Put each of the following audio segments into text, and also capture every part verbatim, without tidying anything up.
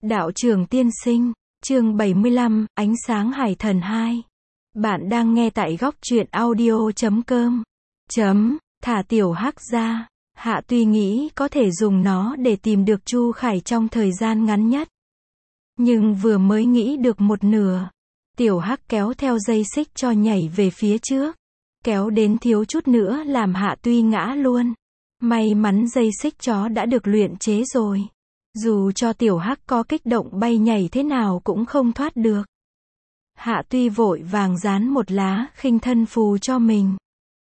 Đạo trưởng tiên sinh, chương bảy mươi lăm, Ánh sáng hải thần hai. Bạn đang nghe tại góc truyện audio chấm com. Chấm, thả tiểu hắc ra. Hạ tuy nghĩ có thể dùng nó để tìm được Chu Khải trong thời gian ngắn nhất. Nhưng vừa mới nghĩ được một nửa, tiểu hắc kéo theo dây xích cho nhảy về phía trước. Kéo đến thiếu chút nữa làm Hạ tuy ngã luôn. May mắn dây xích chó đã được luyện chế rồi. Dù cho tiểu hắc có kích động bay nhảy thế nào cũng không thoát được. Hạ tuy vội vàng dán một lá khinh thân phù cho mình.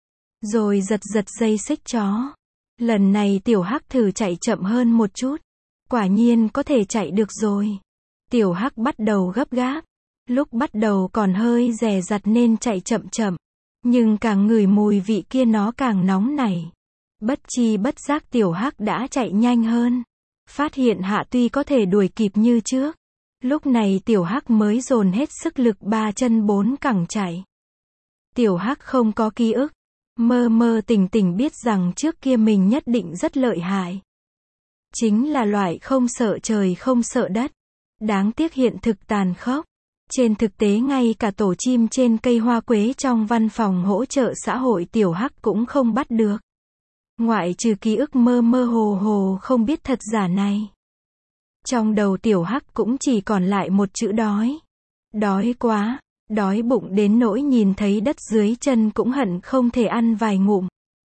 Rồi giật giật dây xích chó. Lần này tiểu hắc thử chạy chậm hơn một chút. Quả nhiên có thể chạy được rồi. Tiểu hắc bắt đầu gấp gáp. Lúc bắt đầu còn hơi dè dặt nên chạy chậm chậm. Nhưng càng ngửi mùi vị kia nó càng nóng nảy. Bất chi bất giác tiểu hắc đã chạy nhanh hơn. Phát hiện Hạ tuy có thể đuổi kịp như trước. Lúc này tiểu hắc mới dồn hết sức lực ba chân bốn cẳng chạy. Tiểu hắc không có ký ức. Mơ mơ tỉnh tỉnh biết rằng trước kia mình nhất định rất lợi hại. Chính là loại không sợ trời không sợ đất. Đáng tiếc hiện thực tàn khốc. Trên thực tế ngay cả tổ chim trên cây hoa quế trong văn phòng hỗ trợ xã hội tiểu hắc cũng không bắt được. Ngoại trừ ký ức mơ mơ hồ hồ không biết thật giả này. Trong đầu tiểu hắc cũng chỉ còn lại một chữ đói. Đói quá, đói bụng đến nỗi nhìn thấy đất dưới chân cũng hận không thể ăn vài ngụm.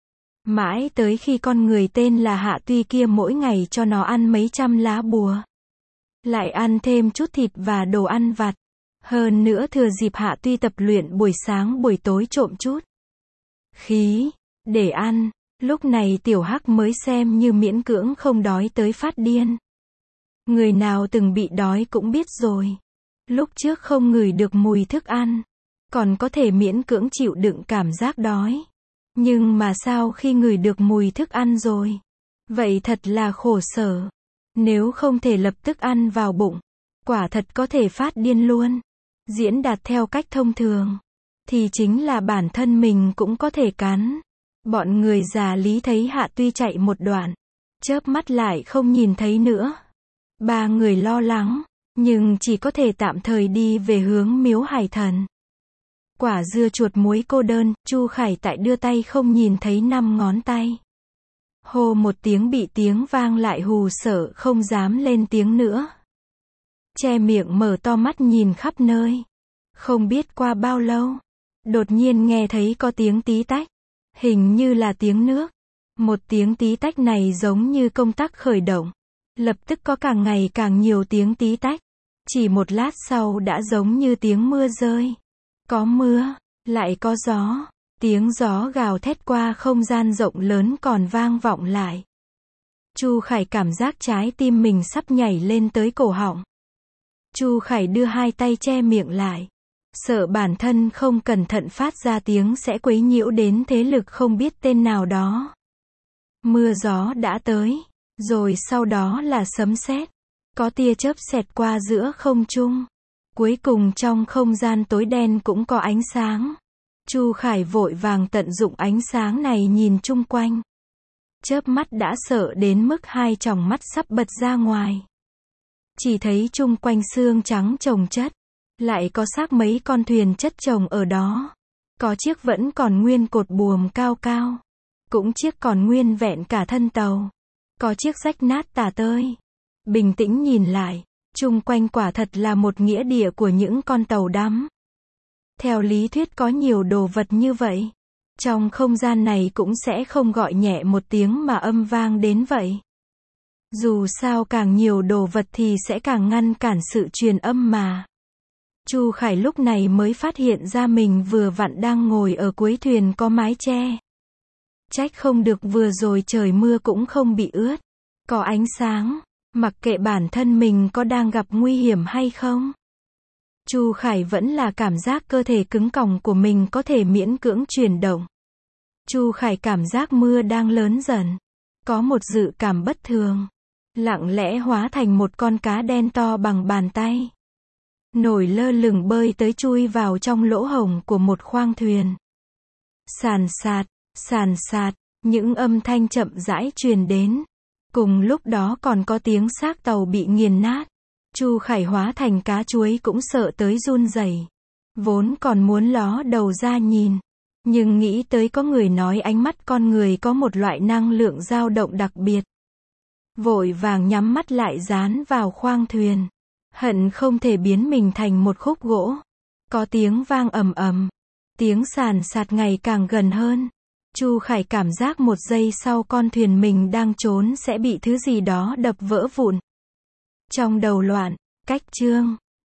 Mãi tới khi con người tên là Hạ tuy kia mỗi ngày cho nó ăn mấy trăm lá bùa. Lại ăn thêm chút thịt và đồ ăn vặt. Hơn nữa thừa dịp Hạ tuy tập luyện buổi sáng buổi tối trộm chút khí, để ăn. Lúc này tiểu hắc mới xem như miễn cưỡng không đói tới phát điên. Người nào từng bị đói cũng biết rồi. Lúc trước không ngửi được mùi thức ăn, còn có thể miễn cưỡng chịu đựng cảm giác đói. Nhưng mà sao khi ngửi được mùi thức ăn rồi? Vậy thật là khổ sở. Nếu không thể lập tức ăn vào bụng, quả thật có thể phát điên luôn. Diễn đạt theo cách thông thường, thì chính là bản thân mình cũng có thể cắn. Bọn người già Lý thấy Hạ tuy chạy một đoạn, chớp mắt lại không nhìn thấy nữa. Ba người lo lắng, nhưng chỉ có thể tạm thời đi về hướng miếu hải thần. Quả dưa chuột muối cô đơn, Chu Khải tại đưa tay không nhìn thấy năm ngón tay. Hô một tiếng bị tiếng vang lại hù sợ không dám lên tiếng nữa. Che miệng mở to mắt nhìn khắp nơi. Không biết qua bao lâu, đột nhiên nghe thấy có tiếng tí tách. Hình như là tiếng nước. Một tiếng tí tách này giống như công tắc khởi động. Lập tức có càng ngày càng nhiều tiếng tí tách. Chỉ một lát sau đã giống như tiếng mưa rơi. Có mưa, lại có gió. Tiếng gió gào thét qua không gian rộng lớn còn vang vọng lại. Chu Khải cảm giác trái tim mình sắp nhảy lên tới cổ họng. Chu Khải đưa hai tay che miệng lại. Sợ bản thân không cẩn thận phát ra tiếng sẽ quấy nhiễu đến thế lực không biết tên nào đó. Mưa gió đã tới, rồi sau đó là sấm sét. Có tia chớp xẹt qua giữa không trung. Cuối cùng trong không gian tối đen cũng có ánh sáng. Chu Khải vội vàng tận dụng ánh sáng này nhìn chung quanh. Chớp mắt đã sợ đến mức hai tròng mắt sắp bật ra ngoài. Chỉ thấy chung quanh xương trắng chồng chất. Lại có xác mấy con thuyền chất chồng ở đó. Có chiếc vẫn còn nguyên cột buồm cao cao. Cũng chiếc còn nguyên vẹn cả thân tàu. Có chiếc rách nát tả tơi. Bình tĩnh nhìn lại, chung quanh quả thật là một nghĩa địa của những con tàu đắm. Theo lý thuyết có nhiều đồ vật như vậy. Trong không gian này cũng sẽ không gọi nhẹ một tiếng mà âm vang đến vậy. Dù sao càng nhiều đồ vật thì sẽ càng ngăn cản sự truyền âm mà. Chu Khải lúc này mới phát hiện ra mình vừa vặn đang ngồi ở cuối thuyền có mái che. Trách không được vừa rồi trời mưa cũng không bị ướt. Có ánh sáng, mặc kệ bản thân mình có đang gặp nguy hiểm hay không. Chu Khải vẫn là cảm giác cơ thể cứng còng của mình có thể miễn cưỡng chuyển động. Chu Khải cảm giác mưa đang lớn dần. Có một dự cảm bất thường. Lặng lẽ hóa thành một con cá đen to bằng bàn tay. Nổi lơ lửng bơi tới chui vào trong lỗ hổng của một khoang thuyền. Sàn sạt, sàn sạt, những âm thanh chậm rãi truyền đến. Cùng lúc đó còn có tiếng xác tàu bị nghiền nát. Chu Khải hóa thành cá chuối cũng sợ tới run rẩy. Vốn còn muốn ló đầu ra nhìn, nhưng nghĩ tới có người nói ánh mắt con người có một loại năng lượng dao động đặc biệt. Vội vàng nhắm mắt lại dán vào khoang thuyền. Hận không thể biến mình thành một khúc gỗ. Có tiếng vang ầm ầm. Tiếng sàn sạt ngày càng gần hơn. Chu Khải cảm giác một giây sau con thuyền mình đang trốn sẽ bị thứ gì đó đập vỡ vụn. Trong đầu loạn, cách chương.